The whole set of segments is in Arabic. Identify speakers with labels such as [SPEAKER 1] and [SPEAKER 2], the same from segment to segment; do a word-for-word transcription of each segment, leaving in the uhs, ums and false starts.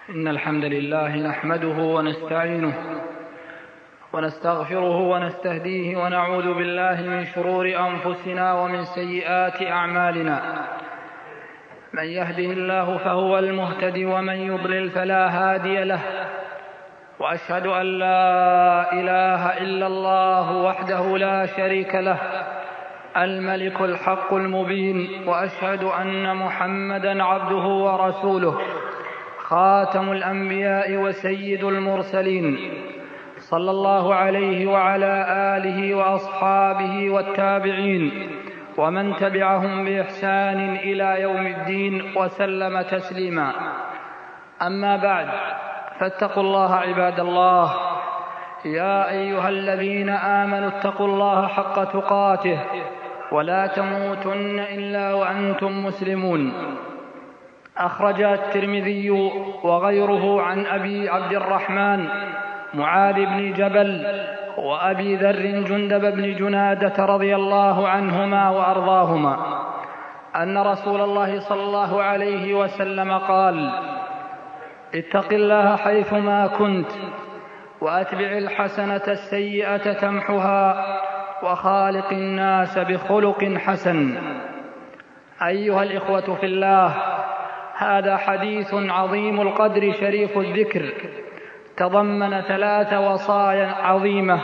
[SPEAKER 1] إن الحمد لله نحمده ونستعينه ونستغفره ونستهديه ونعوذ بالله من شرور أنفسنا ومن سيئات أعمالنا. من يهده الله فهو المهتدي ومن يضلل فلا هادي له، وأشهد أن لا إله إلا الله وحده لا شريك له الملك الحق المبين، وأشهد أن محمدًا عبده ورسوله خاتم الأنبياء وسيد المرسلين، صلى الله عليه وعلى آله وأصحابه والتابعين ومن تبعهم بإحسان إلى يوم الدين وسلم تسليما. أما بعد، فاتقوا الله عباد الله. يا أيها الذين آمنوا اتقوا الله حق تقاته ولا تموتن إلا وأنتم مسلمون. أخرج الترمذي وغيره عن أبي عبد الرحمن معاذ بن جبل وأبي ذر جندب بن جنادة رضي الله عنهما وأرضاهما أن رسول الله صلى الله عليه وسلم قال: اتق الله حيثما كنت وأتبع الحسنة السيئة تمحها وخالق الناس بخلق حسن. أيها الإخوة في الله، هذا حديث عظيم القدر شريف الذكر، تضمن ثلاث وصايا عظيمة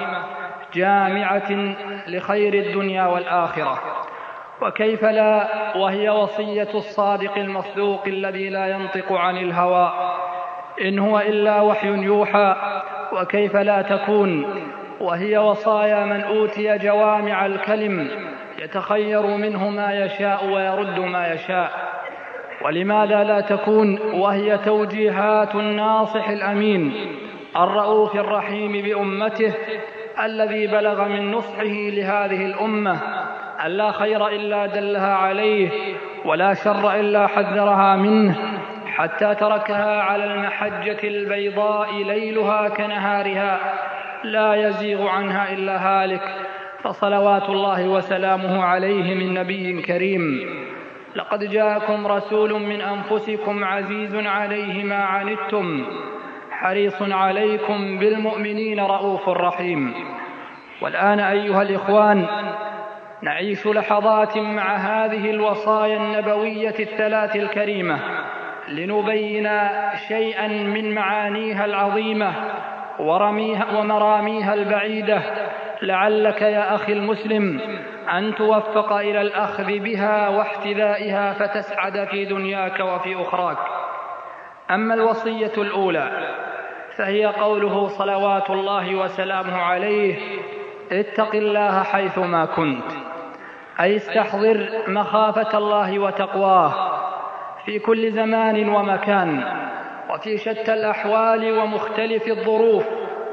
[SPEAKER 1] جامعة لخير الدنيا والآخرة، وكيف لا وهي وصية الصادق المصدوق الذي لا ينطق عن الهوى إن هو إلا وحي يوحى، وكيف لا تكون وهي وصايا من أوتي جوامع الكلم يتخير منه ما يشاء ويرد ما يشاء. ولماذا لا تكون وهي توجيهات الناصح الأمين الرؤوف الرحيم بأمته الذي بلغ من نصحه لهذه الأمة أن لا خير إلا دلها عليه ولا شر إلا حذرها منه، حتى تركها على المحجة البيضاء ليلها كنهارها لا يزيغ عنها إلا هالك، فصلوات الله وسلامه عليه من نبي كريم: لقد جاءكم رسول من أنفسكم عزيز عليه ما عنتم حريص عليكم بالمؤمنين رؤوف رحيم. والآن أيها الإخوان، نعيش لحظات مع هذه الوصايا النبوية الثلاث الكريمة لنبين شيئا من معانيها العظيمة ورميها ومراميها البعيدة، لعلك يا أخي المسلم أن توفق إلى الأخذ بها واحتذائها فتسعد في دنياك وفي أخراك. أما الوصية الأولى فهي قوله صلوات الله وسلامه عليه: اتق الله حيثما كنت، أي استحضر مخافة الله وتقواه في كل زمان ومكان وفي شتى الأحوال ومختلف الظروف،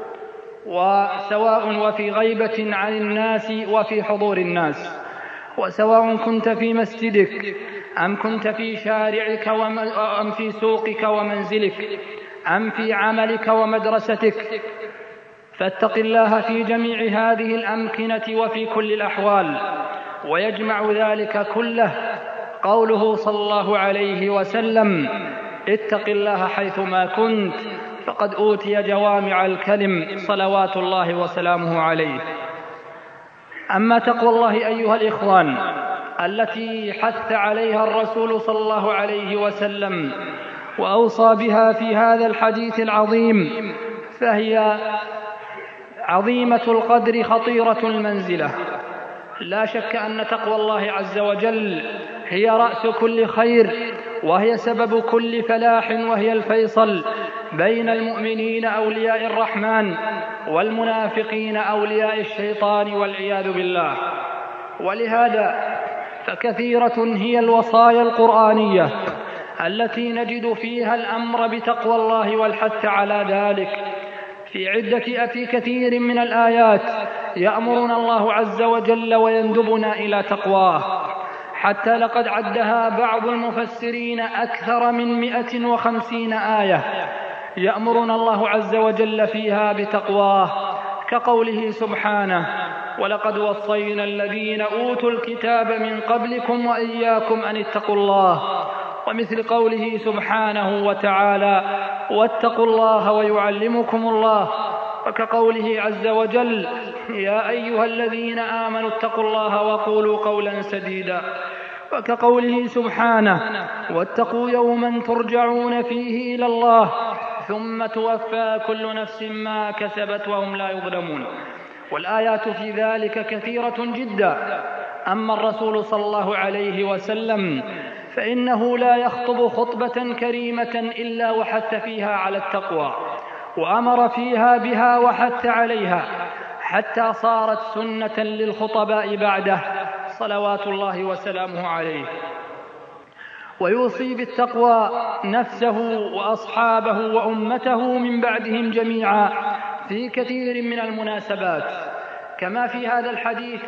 [SPEAKER 1] وسواء وفي غيبة عن الناس وفي حضور الناس، وسواء كنت في مسجدك أم كنت في شارعك أم في سوقك ومنزلك أم في عملك ومدرستك، فاتق الله في جميع هذه الأمكنة وفي كل الأحوال. ويجمع ذلك كله قوله صلى الله عليه وسلم: اتق الله حيثما كنت، فقد أوتي جوامع الكلم صلوات الله وسلامه عليه. أما تقوى الله أيها الإخوان التي حث عليها الرسول صلى الله عليه وسلم وأوصى بها في هذا الحديث العظيم، فهي عظيمة القدر خطيرة المنزلة. لا شك أن تقوى الله عز وجل هي رأس كل خير، وهي سبب كل فلاح، وهي الفيصل بين المؤمنين أولياء الرحمن والمنافقين أولياء الشيطان والعياذ بالله. ولهذا فكثيرة هي الوصايا القرآنية التي نجد فيها الأمر بتقوى الله والحث على ذلك. في عدة في كثير من الآيات يأمرنا الله عز وجل ويندبنا إلى تقواه، حتى لقد عدها بعض المفسرين أكثر من مئة وخمسين آية يأمرنا الله عز وجل فيها بتقواه، كقوله سبحانه: ولقد وصينا الذين أوتوا الكتاب من قبلكم وإياكم أن اتقوا الله. ومثل قوله سبحانه وتعالى: واتقوا الله ويعلمكم الله، وكقوله عز وجل: يا أيها الذين آمنوا اتقوا الله وقولوا قولا سديدا، وكقوله سبحانه: واتقوا يوما ترجعون فيه إلى الله ثم توفى كل نفس ما كسبت وهم لا يظلمون. والآيات في ذلك كثيرة جدا. أما الرسول صلى الله عليه وسلم فإنه لا يخطب خطبة كريمة إلا وحث فيها على التقوى، وأمر فيها بها وحث عليها، حتى صارت سنة للخطباء بعده صلوات الله وسلامه عليه. ويوصي بالتقوى نفسه وأصحابه وأمته من بعدهم جميعا في كثير من المناسبات، كما في هذا الحديث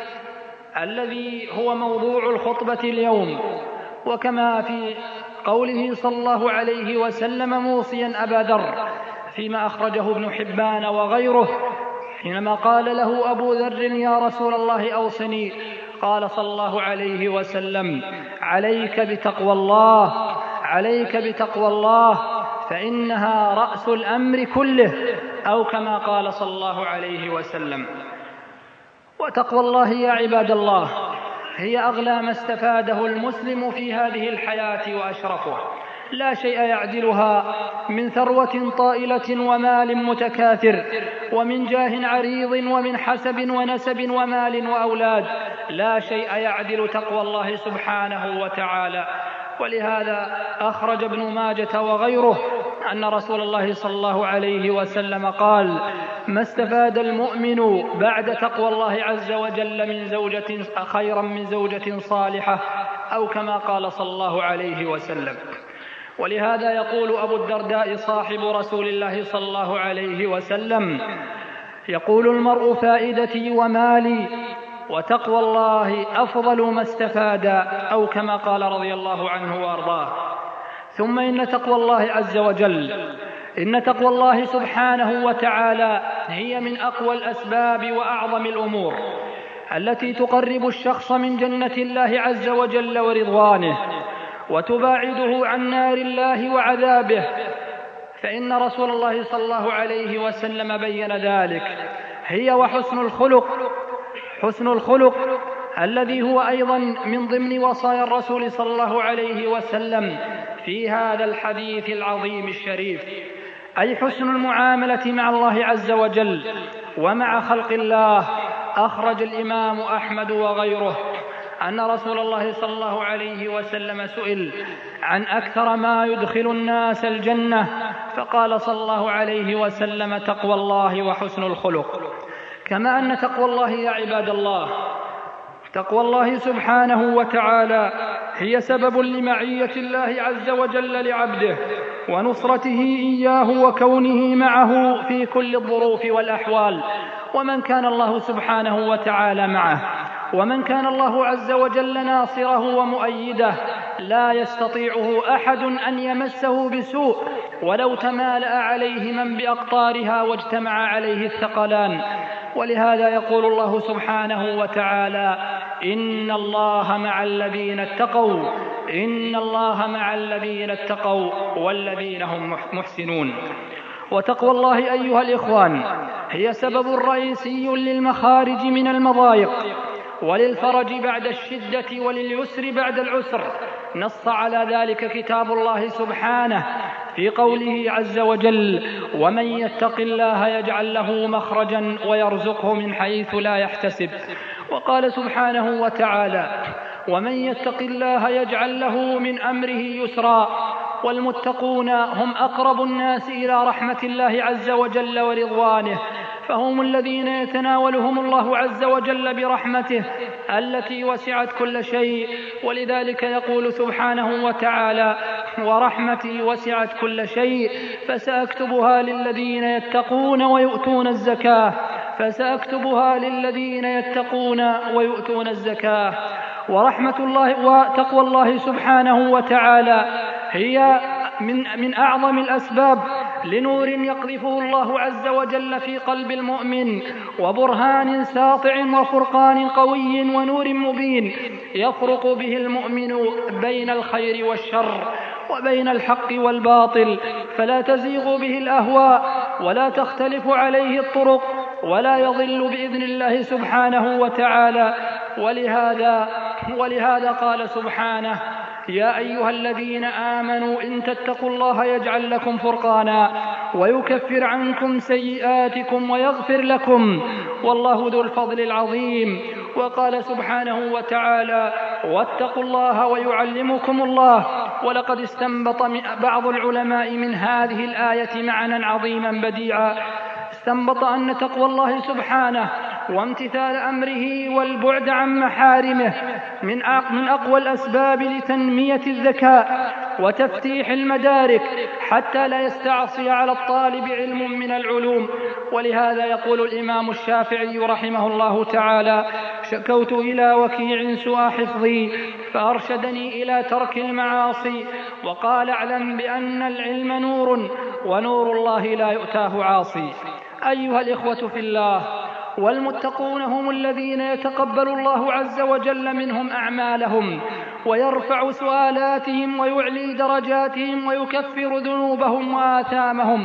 [SPEAKER 1] الذي هو موضوع الخطبة اليوم، وكما في قوله صلى الله عليه وسلم موصيا أبا ذر فيما أخرجه ابن حبان وغيره، حينما قال له أبو ذر: يا رسول الله أوصني، قال صلى الله عليه وسلم: عليك بتقوى الله، عليك بتقوى الله، فإنها رأس الأمر كله، أو كما قال صلى الله عليه وسلم. وتقوى الله يا عباد الله هي أغلى ما استفاده المسلم في هذه الحياة وأشرفه، لا شيء يعدلها من ثروة طائلة ومال متكاثر، ومن جاه عريض، ومن حسب ونسب ومال وأولاد، لا شيء يعدل تقوى الله سبحانه وتعالى. ولهذا أخرج ابن ماجة وغيره أن رسول الله صلى الله عليه وسلم قال: ما استفاد المؤمن بعد تقوى الله عز وجل من زوجة خيرا من زوجة صالحة، أو كما قال صلى الله عليه وسلم. ولهذا يقول أبو الدرداء صاحب رسول الله صلى الله عليه وسلم: يقول المرء فائدتي ومالي، وتقوى الله أفضل ما استفاد، أو كما قال رضي الله عنه وأرضاه. ثم إن تقوى الله عز وجل إن تقوى الله سبحانه وتعالى هي من أقوى الأسباب وأعظم الأمور التي تقرب الشخص من جنة الله عز وجل ورضوانه، وتباعده عن نار الله وعذابه. فإن رسول الله صلى الله عليه وسلم بين ذلك. هي وحسن الخلق، حسن الخلق الذي هو أيضا من ضمن وصايا الرسول صلى الله عليه وسلم في هذا الحديث العظيم الشريف، أي حسن المعاملة مع الله عز وجل ومع خلق الله. أخرج الإمام أحمد وغيره أن رسول الله صلى الله عليه وسلم سئل عن أكثر ما يدخل الناس الجنة، فقال صلى الله عليه وسلم: تقوى الله وحسن الخلق. كما أن تقوى الله يا عباد الله تقوى الله سبحانه وتعالى هي سبب لمعية الله عز وجل لعبده ونصرته إياه وكونه معه في كل الظروف والأحوال. ومن كان الله سبحانه وتعالى معه، ومن كان الله عز وجل ناصره ومؤيده، لا يستطيعه أحد أن يمسه بسوء ولو تمالأ عليه من بأقطارها واجتمع عليه الثقلان. ولهذا يقول الله سبحانه وتعالى: إن الله مع الذين اتقوا إن الله مع الذين اتقوا والذين هم محسنون. وتقوى الله أيها الإخوان هي سبب رئيسي للمخارج من المضايق، وللفرج بعد الشدة، ولليسر بعد العسر. نص على ذلك كتاب الله سبحانه في قوله عز وجل: ومن يتق الله يجعل له مخرجا ويرزقه من حيث لا يحتسب. وقال سبحانه وتعالى: ومن يتق الله يجعل له من أمره يسرا. والمتقون هم أقرب الناس إلى رحمة الله عز وجل ورضوانه، فهم الذين يتناولهم الله عز وجل برحمته التي وسعت كل شيء. ولذلك يقول سبحانه وتعالى: ورحمتي وسعت كل شيء فسأكتبها للذين يتقون ويؤتون الزكاة فسأكتبها للذين يتقون ويؤتون الزكاة. ورحمة الله وتقوى الله سبحانه وتعالى هي من, من أعظم الأسباب لنور يقذفه الله عز وجل في قلب المؤمن، وبرهان ساطع وفرقان قوي ونور مبين يفرق به المؤمن بين الخير والشر وبين الحق والباطل، فلا تزيغ به الأهواء ولا تختلف عليه الطرق ولا يضل بإذن الله سبحانه وتعالى. ولهذا, ولهذا قال سبحانه: يا أيها الذين آمنوا إن تتقوا الله يجعل لكم فرقانا ويكفر عنكم سيئاتكم ويغفر لكم والله ذو الفضل العظيم. وقال سبحانه وتعالى: واتقوا الله ويعلمكم الله. ولقد استنبط بعض العلماء من هذه الآية معنى عظيما بديعا، استنبط أن تقوى الله سبحانه وامتثال أمره والبعد عن محارمه من أقوى الأسباب لتنمية الذكاء وتفتيح المدارك حتى لا يستعصي على الطالب علم من العلوم. ولهذا يقول الإمام الشافعي رحمه الله تعالى: شكوت إلى وكيع سوء حفظي فأرشدني إلى ترك المعاصي، وقال: اعلم بأن العلم نور ونور الله لا يؤتاه عاصي. أيها الإخوة في الله، والمتقون هم الذين يتقبل الله عز وجل منهم أعمالهم ويرفع سؤالاتهم ويعلي درجاتهم ويكفر ذنوبهم وآثامهم.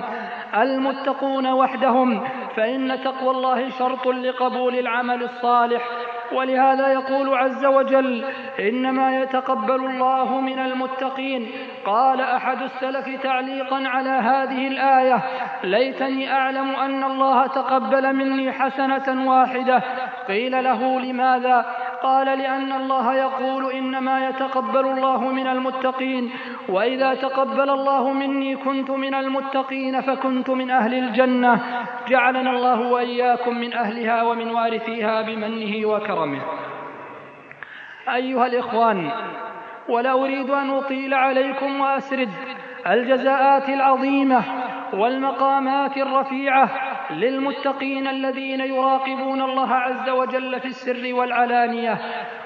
[SPEAKER 1] المتقون وحدهم، فإن تقوى الله شرط لقبول العمل الصالح. ولهذا يقول عز وجل: إنما يتقبل الله من المتقين. قال أحد السلف تعليقا على هذه الآية: ليتني أعلم أن الله تقبل مني حسنة واحدة. قيل له: لماذا؟ قال: لأن الله يقول إنما يتقبل الله من المتقين، وإذا تقبل الله مني كنت من المتقين فكنت من أهل الجنة. جعلنا الله وإياكم من أهلها ومن وارثيها بمنه وكرمه. أيها الإخوان، ولا أريد أن أطيل عليكم وأسرد الجزاءات العظيمة والمقامات الرفيعة للمتقين الذين يراقبون الله عز وجل في السر والعلانية،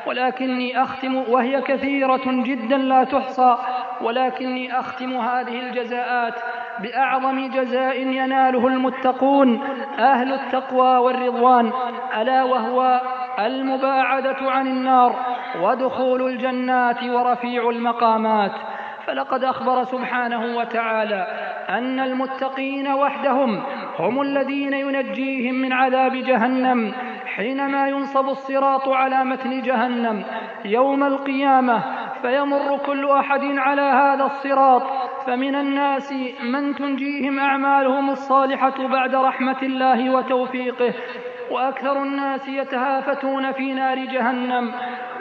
[SPEAKER 1] ولكني أختم، وهي كثيرة جدا لا تحصى، ولكني أختم هذه الجزاءات بأعظم جزاء يناله المتقون أهل التقوى والرضوان، ألا وهو المباعدة عن النار ودخول الجنات ورفيع المقامات. فلقد أخبر سبحانه وتعالى أن المتقين وحدهم هم الذين ينجيهم من عذاب جهنم حينما ينصب الصراط على متن جهنم يوم القيامة، فيمر كل أحد على هذا الصراط، فمن الناس من تنجيهم أعمالهم الصالحة بعد رحمة الله وتوفيقه، وأكثر الناس يتهافتون في نار جهنم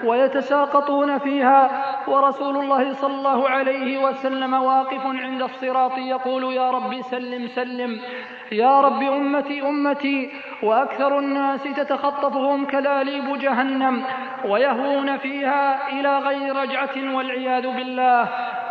[SPEAKER 1] ويتساقطون فيها، ورسول الله صلى الله عليه وسلم واقف عند الصراط يقول: يا رب سلم سلم، يا رب أمتي أمتي، وأكثر الناس تتخطفهم كلاليب جهنم ويهوون فيها إلى غير رجعة والعياذ بالله.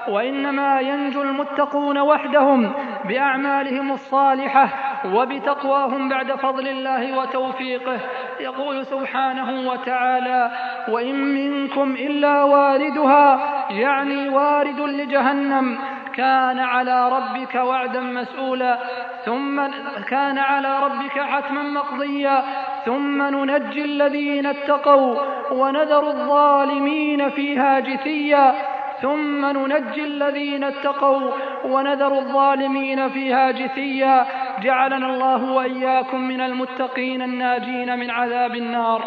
[SPEAKER 1] وإنما ينجو المتقون وحدهم بأعمالهم الصالحة وبتقواهم بعد فضل الله وتوفيقه. يقول سبحانه وتعالى: وإن منكم إلا واردها، يعني وارد لجهنم، كان على ربك وعدا مسؤولا، ثم كان على ربك حتما مقضيا، ثم ننجي الذين اتقوا ونذر الظالمين فيها جثيا، ثم ننجي الذين اتقوا ونذر الظالمين فيها جثيا. جعلنا الله وإياكم من المتقين الناجين من عذاب النار.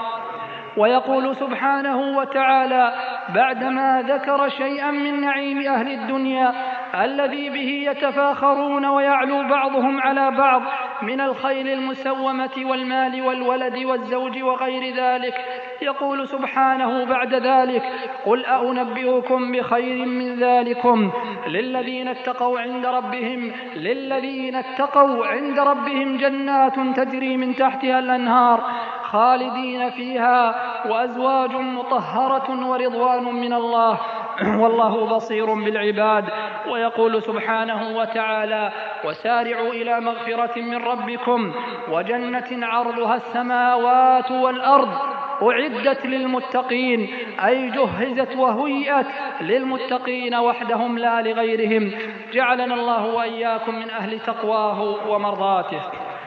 [SPEAKER 1] ويقول سبحانه وتعالى بعدما ذكر شيئا من نعيم أهل الدنيا الذي به يتفاخرون ويعلو بعضهم على بعض من الخيل المسومة والمال والولد والزوج وغير ذلك، يقول سبحانه بعد ذلك: قل أنبئكم بخير من ذلكم للذين اتقوا عند ربهم للذين اتقوا عند ربهم جنات تجري من تحتها الأنهار خالدين فيها وأزواج مطهرة ورضوان من الله والله بصير بالعباد. ويقول سبحانه وتعالى: وسارعوا إلى مغفرة من ربكم وجنة عرضها السماوات والأرض أعدت للمتقين، أي جهزت وهيئت للمتقين وحدهم لا لغيرهم. جعلنا الله وإياكم من أهل تقواه ومرضاته.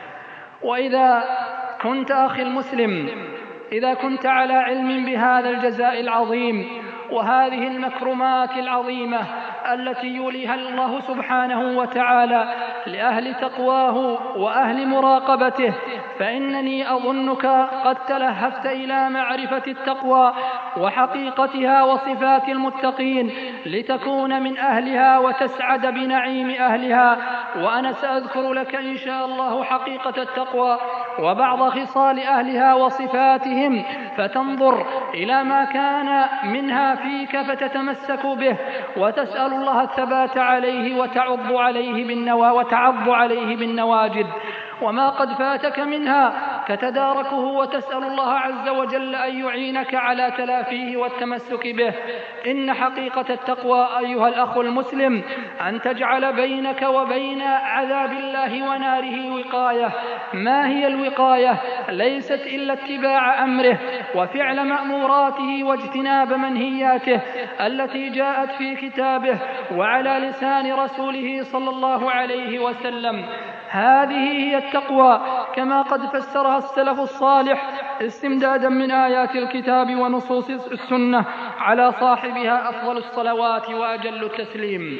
[SPEAKER 1] وإذا كنت أخي المسلم، إذا كنت على علم بهذا الجزاء العظيم وهذه المكرمات العظيمة التي يوليها الله سبحانه وتعالى لأهل تقواه وأهل مراقبته، فإنني أظنك قد تلهفت إلى معرفة التقوى وحقيقتها وصفات المتقين لتكون من أهلها وتسعد بنعيم أهلها. وأنا سأذكر لك إن شاء الله حقيقة التقوى وبعض خصال أهلها وصفاتهم، فتنظر إلى ما كان منها فيك فتتمسك به وتسأل الله الثبات عليه وتعض عليه بالنوا وتعض عليه بالنواجذ، وما قد فاتك منها تتداركه وتسأل الله عز وجل أن يعينك على تلافيه والتمسك به. إن حقيقة التقوى أيها الأخ المسلم أن تجعل بينك وبين عذاب الله وناره وقاية. ما هي الوقاية؟ ليست إلا اتباع أمره وفعل مأموراته واجتناب منهياته التي جاءت في كتابه وعلى لسان رسوله صلى الله عليه وسلم. هذه هي التقوى كما قد فسرها السلف الصالح استمدادا من آيات الكتاب ونصوص السنة، على صاحبها أفضل الصلوات وأجل التسليم.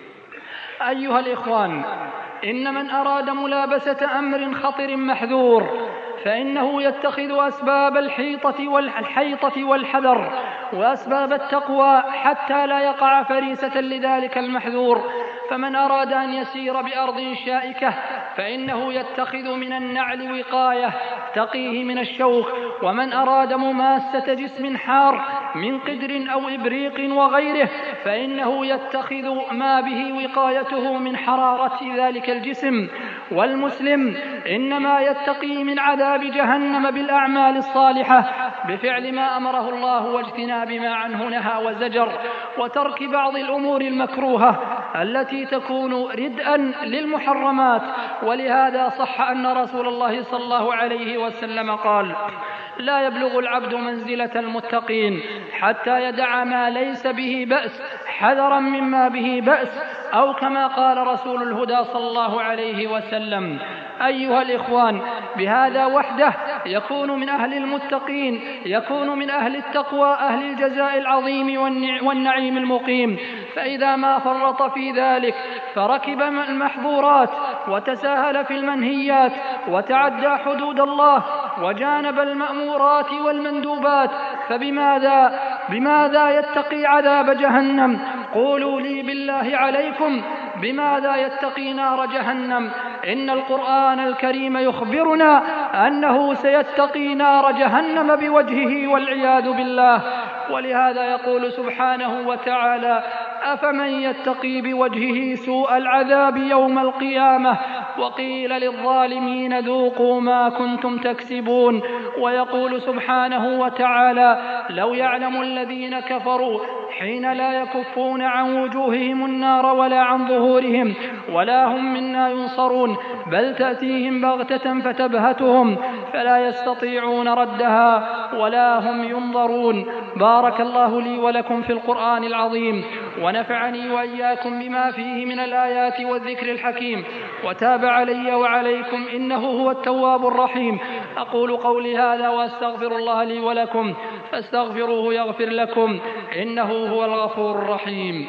[SPEAKER 1] أيها الإخوان، إن من أراد ملابسة أمر خطر محذور فإنه يتخذ أسباب الحيطة والحيطة والحذر وأسباب التقوى حتى لا يقع فريسة لذلك المحذور. فمن أراد أن يسير بأرض شائكة فإنه يتخذ من النعل وقاية تقيه من الشوك، ومن أراد مماسة جسم حار من قدر أو إبريق وغيره فإنه يتخذ ما به وقايته من حرارة ذلك الجسم. والمسلم إنما يتقي من عذاب جهنم بالأعمال الصالحة بفعل ما أمره الله واجتناب ما عنه نهى وزجر، وترك بعض الأمور المكروهة التي تكون ردءا للمحرمات. ولهذا صح أن رسول الله صلى الله عليه وسلم قال: لا يبلغ العبد منزلة المتقين حتى يدع ما ليس به بأس حذرا مما به بأس، أو كما قال رسول الهدى صلى الله عليه وسلم. أيها الإخوان، بهذا وحده يكون من أهل المتقين، يكون من أهل التقوى، أهل الجزاء العظيم والنعيم المقيم. فإذا ما فرط في ذلك فركب المحظورات وتساهل في المنهيات وتعدى حدود الله وجانب المأمورات والمندوبات، فبماذا بماذا يتقي عذاب جهنم؟ قولوا لي بالله عليكم، بماذا يتقي نار جهنم؟ إن القرآن الكريم يخبرنا أنه سيتقي نار جهنم بوجهه والعياذ بالله. ولهذا يقول سبحانه وتعالى: أفمن يتقي بوجهه سوء العذاب يوم القيامة وقيل للظالمين ذوقوا ما كنتم تكسبون. ويقول سبحانه وتعالى: لو يعلم الذين كفروا حين لا يكفون عن وجوههم النار ولا عن ظهورهم ولا هم منا ينصرون، بل تأتيهم بغتة فتبهتهم فلا يستطيعون ردها ولا هم ينظرون. بارك الله لي ولكم في القرآن العظيم، ونفعني وإياكم بما فيه من الآيات والذكر الحكيم، وتاب علي وعليكم إنه هو التواب الرحيم. أقول قولي هذا وأستغفر الله لي ولكم فاستغفروه يغفر لكم، إنه هو الغفور الرحيم.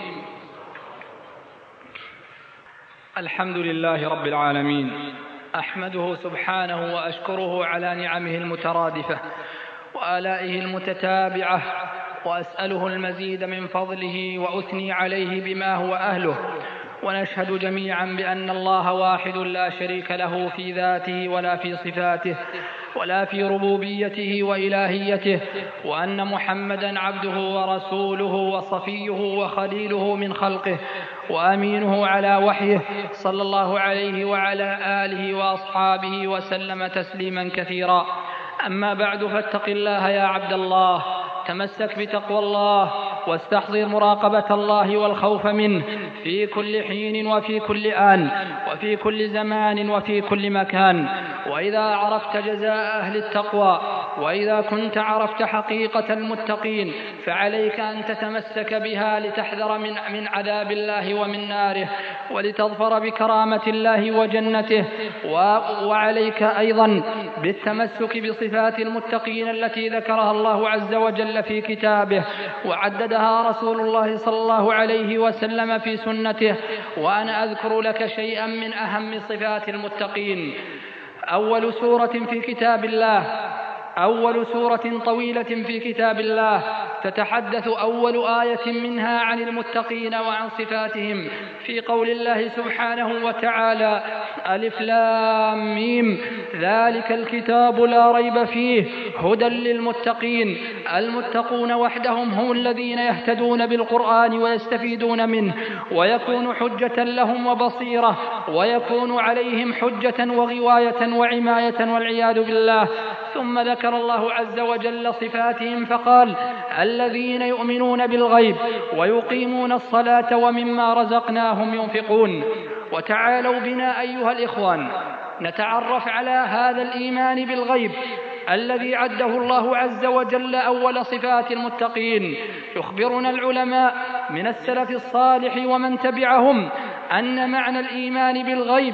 [SPEAKER 1] الحمد لله رب العالمين، أحمده سبحانه وأشكره على نعمه المترادفة وآلائه المتتابعة، وأسأله المزيد من فضله وأثني عليه بما هو أهله. ونشهد جميعا بأن الله واحد لا شريك له في ذاته ولا في صفاته ولا في ربوبيته وإلهيته، وأن محمدا عبده ورسوله وصفيه وخليله من خلقه وأمينه على وحيه، صلى الله عليه وعلى آله وأصحابه وسلم تسليما كثيرا. أما بعد، فاتق الله يا عبد الله، تمسك بتقوى الله واستحضر مراقبة الله والخوف منه في كل حين وفي كل آن وفي كل زمان وفي كل مكان. وإذا عرفت جزاء أهل التقوى وإذا كنت عرفت حقيقة المتقين فعليك أن تتمسك بها لتحذر من, من عذاب الله ومن ناره، ولتظفر بكرامة الله وجنته. وعليك أيضا بالتمسك بصفات المتقين التي ذكرها الله عز وجل في كتابه وعددها رسول الله صلى الله عليه وسلم في سنته. وأنا أذكر لك شيئا من أهم صفات المتقين. أول سورة في كتاب الله أول سورة طويلة في كتاب الله تتحدث أول آية منها عن المتقين وعن صفاتهم في قول الله سبحانه وتعالى: ألف لام ميم ذلك الكتاب لا ريب فيه هدى للمتقين. المتقون وحدهم هم الذين يهتدون بالقرآن ويستفيدون منه ويكون حجة لهم وبصيرة، ويكون عليهم حجة وغواية وعماية والعياذ بالله. ثم ذكر الله عز وجل صفاتهم فقال: الذين يؤمنون بالغيب ويقيمون الصلاة ومما رزقناهم ينفقون. وتعالوا بنا أيها الإخوان نتعرف على هذا الإيمان بالغيب الذي عده الله عز وجل أول صفات المتقين. يخبرنا العلماء من السلف الصالح ومن تبعهم أن معنى الإيمان بالغيب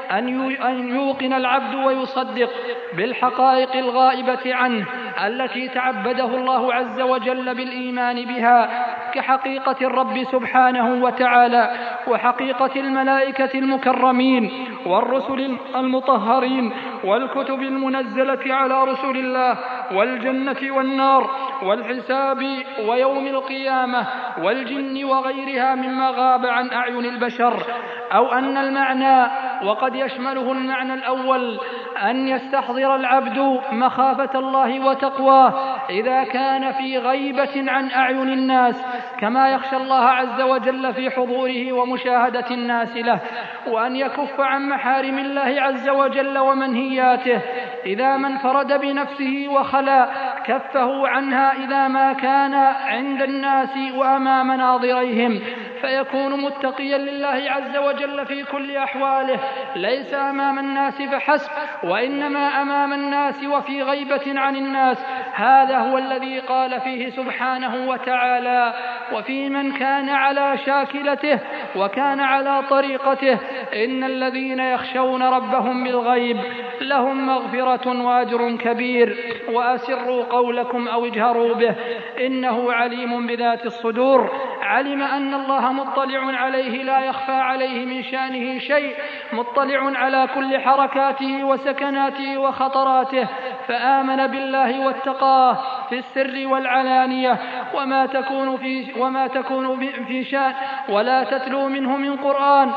[SPEAKER 1] أن يوقن العبد ويصدق بالحقائق الغائبة عنه التي تعبده الله عز وجل بالإيمان بها، كحقيقة الرب سبحانه وتعالى، وحقيقة الملائكة المكرمين، والرسل المطهرين، والكتب المنزلة على رسل الله، والجنة والنار، والحساب ويوم القيامة، والجن وغيرها مما غاب عن أعين البشر. أو أن المعنى، وقد يشمله المعنى الأول، أن يستحضر العبد مخافة الله وتقواه إذا كان في غيبة عن أعين الناس، كما يخشى الله عز وجل في حضوره ومشاهدة الناس له، وأن يكف عن محارم الله عز وجل ومنهياته إذا ما انفرد بنفسه وخلا كفه عنها إذا ما كان عند الناس وأمام ناظريهم، فيكون متقيا لله عز وجل في كل أحواله، ليس أمام الناس فحسب، وإنما أمام الناس وفي غيبة عن الناس. هذا هو الذي قال فيه سبحانه وتعالى: وفي من كان على شاكلته وكان على طريقته إن الذين يخشون ربهم بالغيب لهم مغفرة وأجر كبير، وأسروا قولكم أو اجهروا به إنه عليم بذات الصدور. علم أن الله مطلع عليه لا يخفى عليه من شأنه شيء، مطلع على كل حركاته وسكناته وخطراته، فآمن بالله واتقاه في السر والعلانية. وما تكون في, وما تكون في شأن ولا تتلو منه من قرآن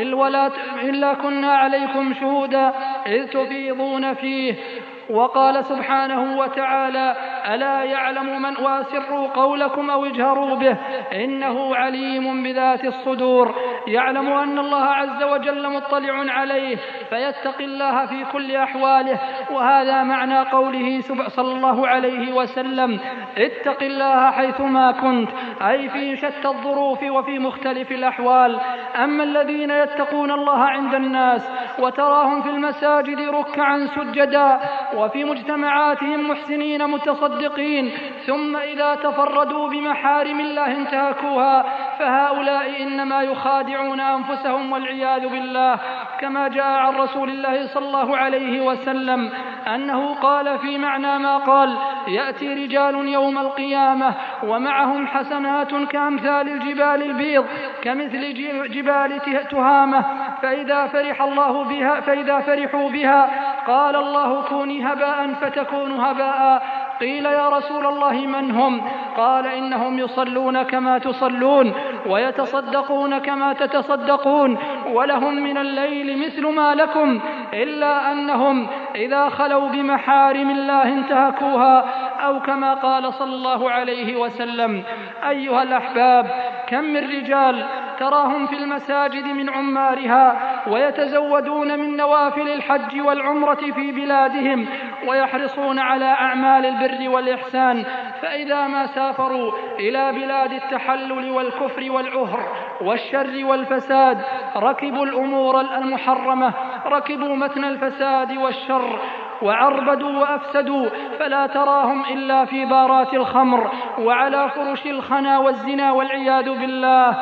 [SPEAKER 1] إلا كنا عليكم شهودا إذ تفيضون فيه. وقال سبحانه وتعالى: ألا يعلم من واسروا قولكم أو اجهروا به إنه عليم بذات الصدور. يعلم أن الله عز وجل مطلع عليه فيتقي الله في كل أحواله. وهذا معنى قوله صلى الله عليه وسلم: اتق الله حيثما كنت، أي في شتى الظروف وفي مختلف الأحوال. أما الذين يتقون الله عند الناس وتراهم في المساجد ركعا سجدا وفي مجتمعاتهم محسنين متصدقين، ثم إذا تفردوا بمحارم الله انتهكوها، فهؤلاء إنما يخادعون أنفسهم والعياذ بالله. كما جاء عن رسول الله صلى الله عليه وسلم أنه قال في معنى ما قال: يأتي رجال يوم القيامة ومعهم حسنات كأمثال الجبال البيض كمثل جبال تهامة، فإذا فرح الله بها فإذا فرحوا بها قال الله: كوني هباء فتكون هباء. قيل: يا رسول الله من هم؟ قال: إنهم يصلون كما تصلون ويتصدقون كما تتصدقون ولهم من الليل مثل ما لكم، إلا أنهم إذا خلوا بمحارم الله انتهكوها، أو كما قال صلى الله عليه وسلم. أيها الأحباب، كم من رجال تراهم في المساجد من عمارها ويتزودون من نوافل الحج والعمرة في بلادهم ويحرصون على أعمال البر والإحسان، فإذا ما سافروا إلى بلاد التحلل والكفر والعهر والشر والفساد ركبوا الأمور المحرمة، ركبوا متن الفساد والشر وعربدوا وأفسدوا، فلا تراهم إلا في بارات الخمر وعلى فرش الخنا والزنا والعياذ بالله،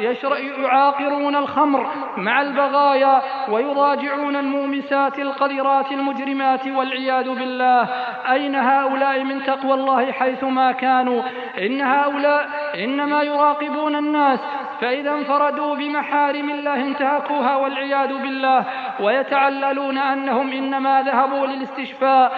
[SPEAKER 1] يعاقرون الخمر مع البغايا ويضاجعون المومسات القذرات المجرمات والعياذ بالله. أين هؤلاء من تقوى الله حيثما كانوا؟ إن هؤلاء إنما يراقبون الناس، فإذا انفردوا بمحارم الله انتهكوها والعياذ بالله، ويتعللون أنهم إنما ذهبوا للاستشفاء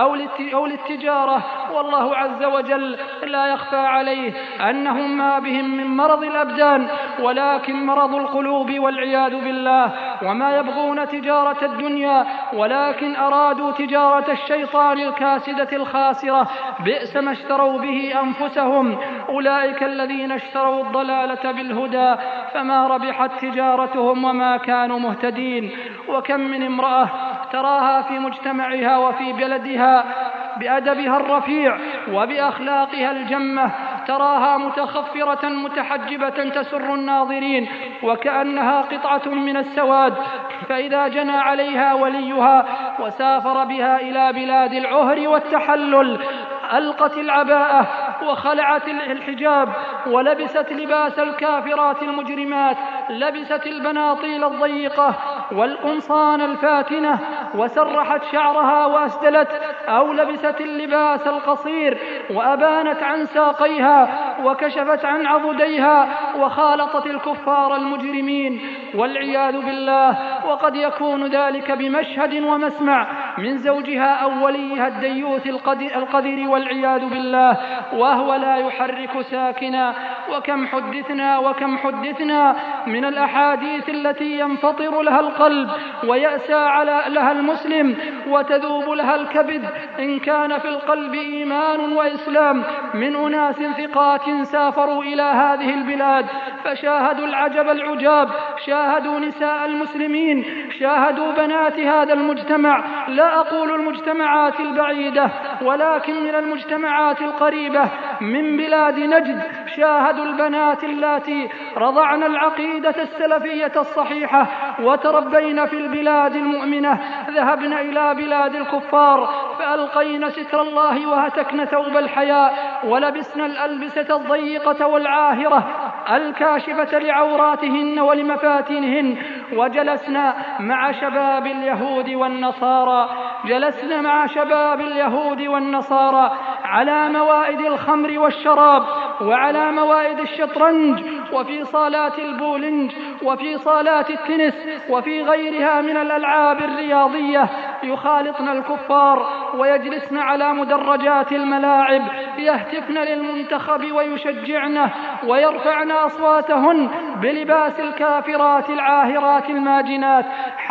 [SPEAKER 1] أو للتجارة، والله عز وجل لا يخفى عليه أنهم ما بهم من مرض الأبدان ولكن مرض القلوب والعياذ بالله، وما يبغون تجارة الدنيا ولكن أرادوا تجارة الشيطان الكاسدة الخاسرة، بئس ما اشتروا به أنفسهم، أولئك الذين اشتروا الضلالة بالهدى فما ربحت تجارتهم وما كانوا مهتدين. وكم من امرأة تراها في مجتمعها وفي بلدها بأدبها الرفيع وبأخلاقها الجمة، تراها متخفرة متحجبة تسر الناظرين وكأنها قطعة من السواد، فإذا جنى عليها وليها وسافر بها إلى بلاد العهر والتحلل ألقت العباءة وخلعت الحجاب ولبست لباس الكافرات المجرمات، لبست البناطيل الضيقة والقمصان الفاتنة وسرحت شعرها وأسدلت، أو لبست اللباس القصير وأبانت عن ساقيها وكشفت عن عضديها وخالطت الكفار المجرمين والعياذ بالله. وقد يكون ذلك بمشهد ومسمع من زوجها أو وليها الديوث القذر والعياذ بالله، وهو لا يحرك ساكنا. وكم حدثنا وكم حدثنا من الأحاديث التي ينفطر لها القلب ويأسى على لها المسلم وتذوب لها الكبد إن كان في القلب إيمان وإسلام، من أناس ثقات سافروا إلى هذه البلاد فشاهدوا العجب العجاب، شاهدوا نساء المسلمين، شاهدوا بنات هذا المجتمع، لا أقول المجتمعات البعيدة ولكن من المجتمعات القريبة من بلاد نجد، شاهدوا البنات اللاتي رضعن العقيدة السلفية الصحيحة وتربين في البلاد المؤمنة، ذهبن إلى بلاد الكفار فألقين ستر الله وهتكن ثوب الحياء ولبسن الألبسة الضيقة والعاهرة الكاشفة لعوراتهن ولمفاتنهن، وجلسنا مع شباب اليهود والنصارى جلسنا مع شباب اليهود والنصارى على موائد الخمر والشراب وعلى موائد الشطرنج وفي صالات البولنج وفي صالات التنس وفي غيرها من الألعاب الرياضية، يخالطن الكفار ويجلسن على مدرجات الملاعب يهتفن للمنتخب ويشجعنه ويرفعن أصواتهن بلباس الكافرات العاهرات الماجنات.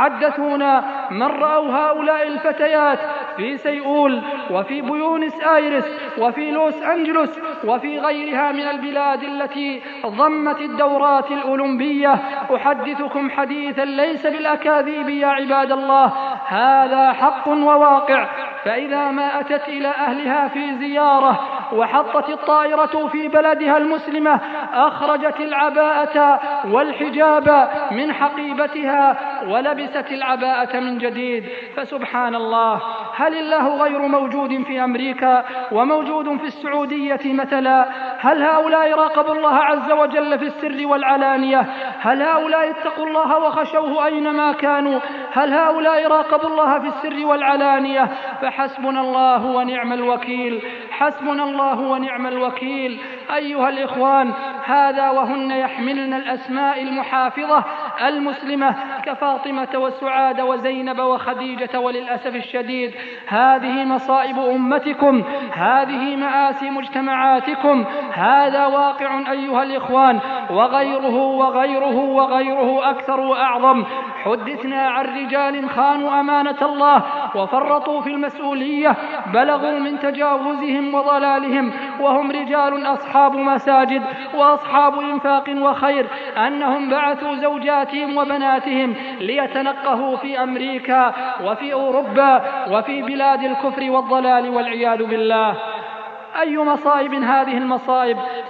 [SPEAKER 1] حدثونا من رأوا هؤلاء الفتيات في سيئول وفي بيونس آيرس وفي لوس أنجلوس وفي غيرها من البلاد التي ضمت الدورات الأولمبية. أحدثكم حديثا ليس بالأكاذيب يا عباد الله، هذا حق وواقع. فإذا ما أتت إلى أهلها في زيارة وحطت الطائرة في بلدها المسلمة أخرجت العباءة والحجاب من حقيبتها ولبست العباءة من جديد. فسبحان الله، هل الله غير موجود في أمريكا وموجود في السعودية مثلا؟ هل هؤلاء راقبوا الله عز وجل في السر والعلانية؟ هل هؤلاء اتقوا الله وخشوه أينما كانوا؟ هل هؤلاء راقبوا الله في السر والعلانية؟ فحسبنا الله ونعم الوكيل، حسبنا الله ونعم الوكيل. أيها الإخوان، هذا وهن يحملن الأسماء المحافظة المسلمة كفاطمة وسعاد وزينب وخديجة، وللأسف الشديد هذه مصائب أمتكم، هذه مآسي مجتمعاتكم، هذا واقع أيها الإخوان، وغيره وغيره وغيره أكثر وأعظم. حدثنا عن رجال خانوا أمانة الله وفرطوا في المسؤولية، بلغوا من تجاوزهم وضلالهم وهم رجال أصحاب مساجد وأصحاب إنفاق وخير، أنهم بعثوا زوجاتهم وبناتهم ليتنقهوا في أمريكا وفي أوروبا وفي بلاد الكفر والضلال والعياذ بالله. أي مصائب هذه المصائب!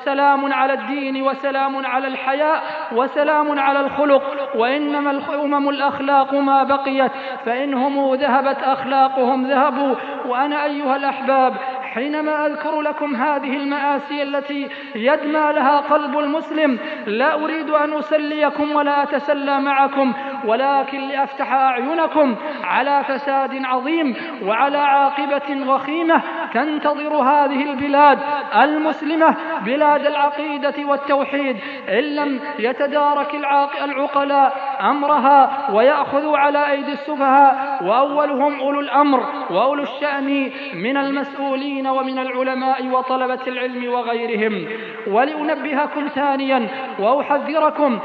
[SPEAKER 1] سلام على الدين وسلام على الحياء وسلام على الخلق. وإنما الأمم الأخلاق ما بقيت، فإنهم ذهبت أخلاقهم ذهبوا. وأنا أيها الأحباب حينما أذكر لكم هذه المآسي التي يدمى لها قلب المسلم لا أريد أن أسليكم ولا أتسلى معكم، ولكن لأفتح أعينكم على فساد عظيم وعلى عاقبة وخيمة تنتظر هذه البلاد المسلمة، بلاد العقيدة والتوحيد، إن لم يتدارك العقلاء أمرها ويأخذوا على أيدي السفهاء، وأولهم أولو الأمر وأولو الشأن من المسؤولين ومن العلماء وطلبة العلم وغيرهم. ولأنبهكم ثانيا وأحذركم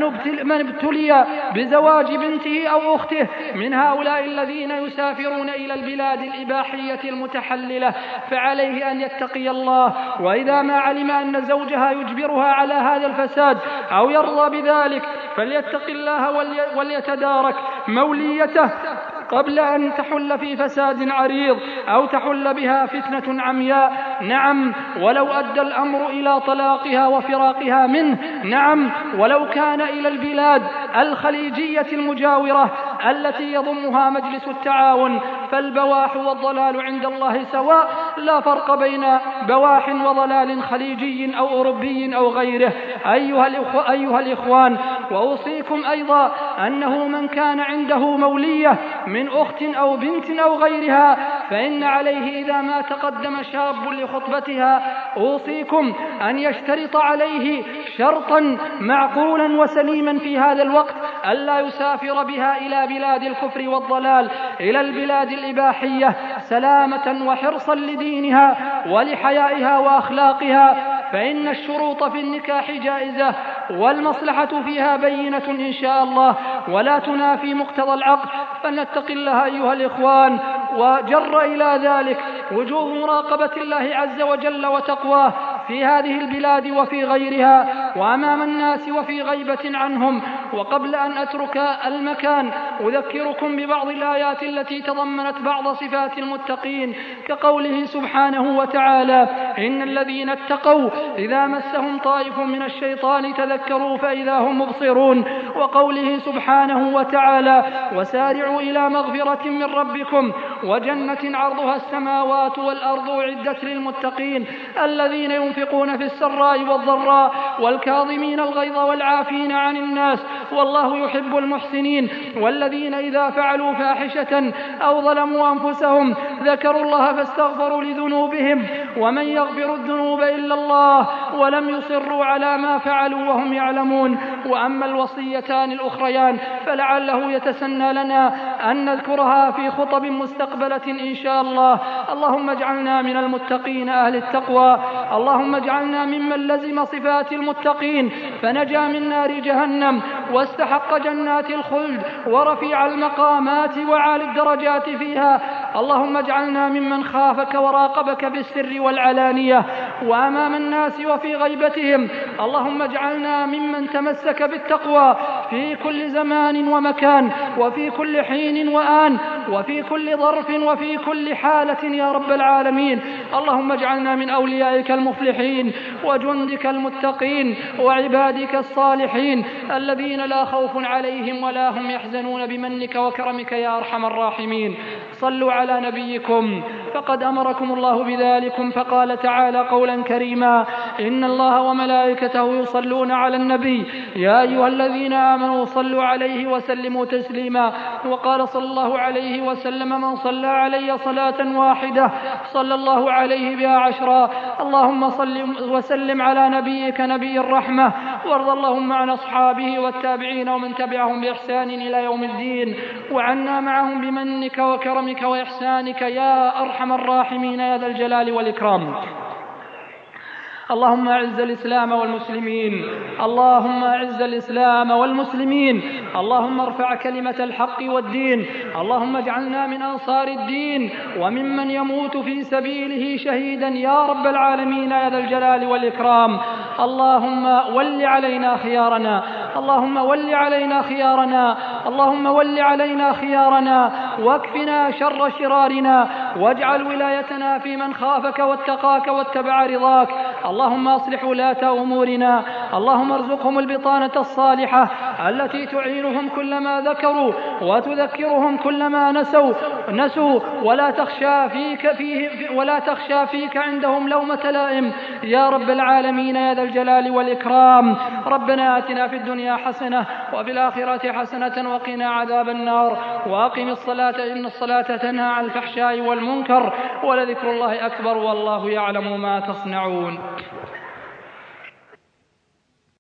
[SPEAKER 1] من ابتلي بزواج بنته أو أخته من هؤلاء الذين يسافرون إلى البلاد الإباحية المتحللة، فعليه أن يتقي الله، وإذا ما علم أن زوجها يجبرها على هذا الفساد أو يرضى بذلك فليتق الله وليتدارك موليته قبل أن تحل في فساد عريض أو تحل بها فتنة عمياء. نعم، ولو أدى الأمر إلى طلاقها وفراقها منه، نعم، ولو كان إلى البلاد الخليجية المجاورة التي يضمها مجلس التعاون، فالبواح والضلال عند الله سواء، لا فرق بين بواح وضلال خليجي أو أوروبي أو غيره. أيها, الإخوة أيها الإخوان، وأوصيكم أيضا أنه من كان عنده مولية من أخت أو بنت أو غيرها فإن عليه إذا ما تقدم شاب لخطبتها أوصيكم أن يشترط عليه شرطا معقولا وسليما في هذا الوقت ألا يسافر بها إلى بلاد الكفر والضلال، إلى البلاد الإباحية، سلامة وحرصا لدينها ولحيائها وأخلاقها، فإن الشروط في النكاح جائزة والمصلحة فيها بينة إن شاء الله ولا تنافي مقتضى العقل. فلنتق الله أيها الإخوان، وجر إلى ذلك وجوب مراقبة الله عز وجل وتقواه في هذه البلاد وفي غيرها وأمام الناس وفي غيبة عنهم. وقبل أن أترك المكان أذكركم ببعض الآيات التي تضمنت بعض صفات المتقين، كقوله سبحانه وتعالى: إن الذين اتقوا إذا مسهم طائف من الشيطان تذكروا فإذا هم مبصرون. وقوله سبحانه وتعالى: وسارعوا إلى مغفرة من ربكم وجنة عرضها السماوات والأرض أعدت للمتقين الذين ينفقون في السراء والضراء والكاظمين الغيظ والعافين عن الناس والله يحب المحسنين. والذين إذا فعلوا فاحشة أو ظلموا أنفسهم ذكروا الله فاستغفروا لذنوبهم ومن يغفر الذنوب إلا الله ولم يصروا على ما فعلوا وهم يعلمون. وأما الوصيتان الأخريان فلعله يتسنى لنا أن نذكرها في خطب مستقبلة إن شاء الله. اللهم اجعلنا من المتقين أهل التقوى، اللهم اجعلنا ممن لزم صفات المتقين فنجا من نار جهنم واستحق جنات الخلد ورفيع المقامات وعالي الدرجات فيها. اللهم اجعلنا ممن خافك وراقبك بالسر والعلانية وأمام الناس وفي غيبتهم. اللهم اجعلنا ممن تمسك بالتقوى في كل زمان ومكان وفي كل حين وآن وفي كل ظرف وفي كل حالة يا رب العالمين. اللهم اجعلنا من أوليائك المفلحين وجندك المتقين وعبادك الصالحين الذين لا خوف عليهم ولا هم يحزنون بمنك وكرمك يا أرحم الراحمين. صلوا على نبيكم فقد أمركم الله بذلكم، فقال تعالى قولا كريما: إن الله وملائكته يصلون على النبي يا أيها الذين آمنوا صلوا عليه وسلموا تسليما. وقال صلى الله عليه وسلم: من صلى علي صلاة واحدة صلى الله عليه بها عشرا. اللهم صل وسلم على نبيك نبي الرحمة، وارض اللهم عن أصحابه والتابعين ومن تبعهم بإحسان إلى يوم الدين، وعنا معهم بمنك وكرمك وإحسانك يا أرحم الراحمين يا ذا الجلال والإكرام. اللهم أعز الإسلام والمسلمين، اللهم أعز الإسلام والمسلمين، اللهم ارفع كلمة الحق والدين، اللهم اجعلنا من أنصار الدين وممن يموت في سبيله شهيدا يا رب العالمين يا ذا الجلال والإكرام. اللهم ول علينا خيارنا، اللهم ول علينا خيارنا، اللهم ول علينا خيارنا واكفنا شر شرارنا. واجعل ولايتنا في من خافك واتقاك واتبع رضاك. اللهم أصلح ولاة أمورنا، اللهم ارزقهم البطانة الصالحة التي تعينهم كلما ذكروا وتذكرهم كلما نسوا نسوا ولا تخشى فيك فيه ولا تخشى فيك عندهم لومة لائم يا رب العالمين يا ذا الجلال والإكرام. ربنا آتنا في الدنيا حسنة وفي الآخرة حسنة وقنا عذاب النار. وأقم الصلاة إن الصلاة تنهى عن الفحشاء والمنكر ولذكر الله أكبر والله يعلم ما تصنعون.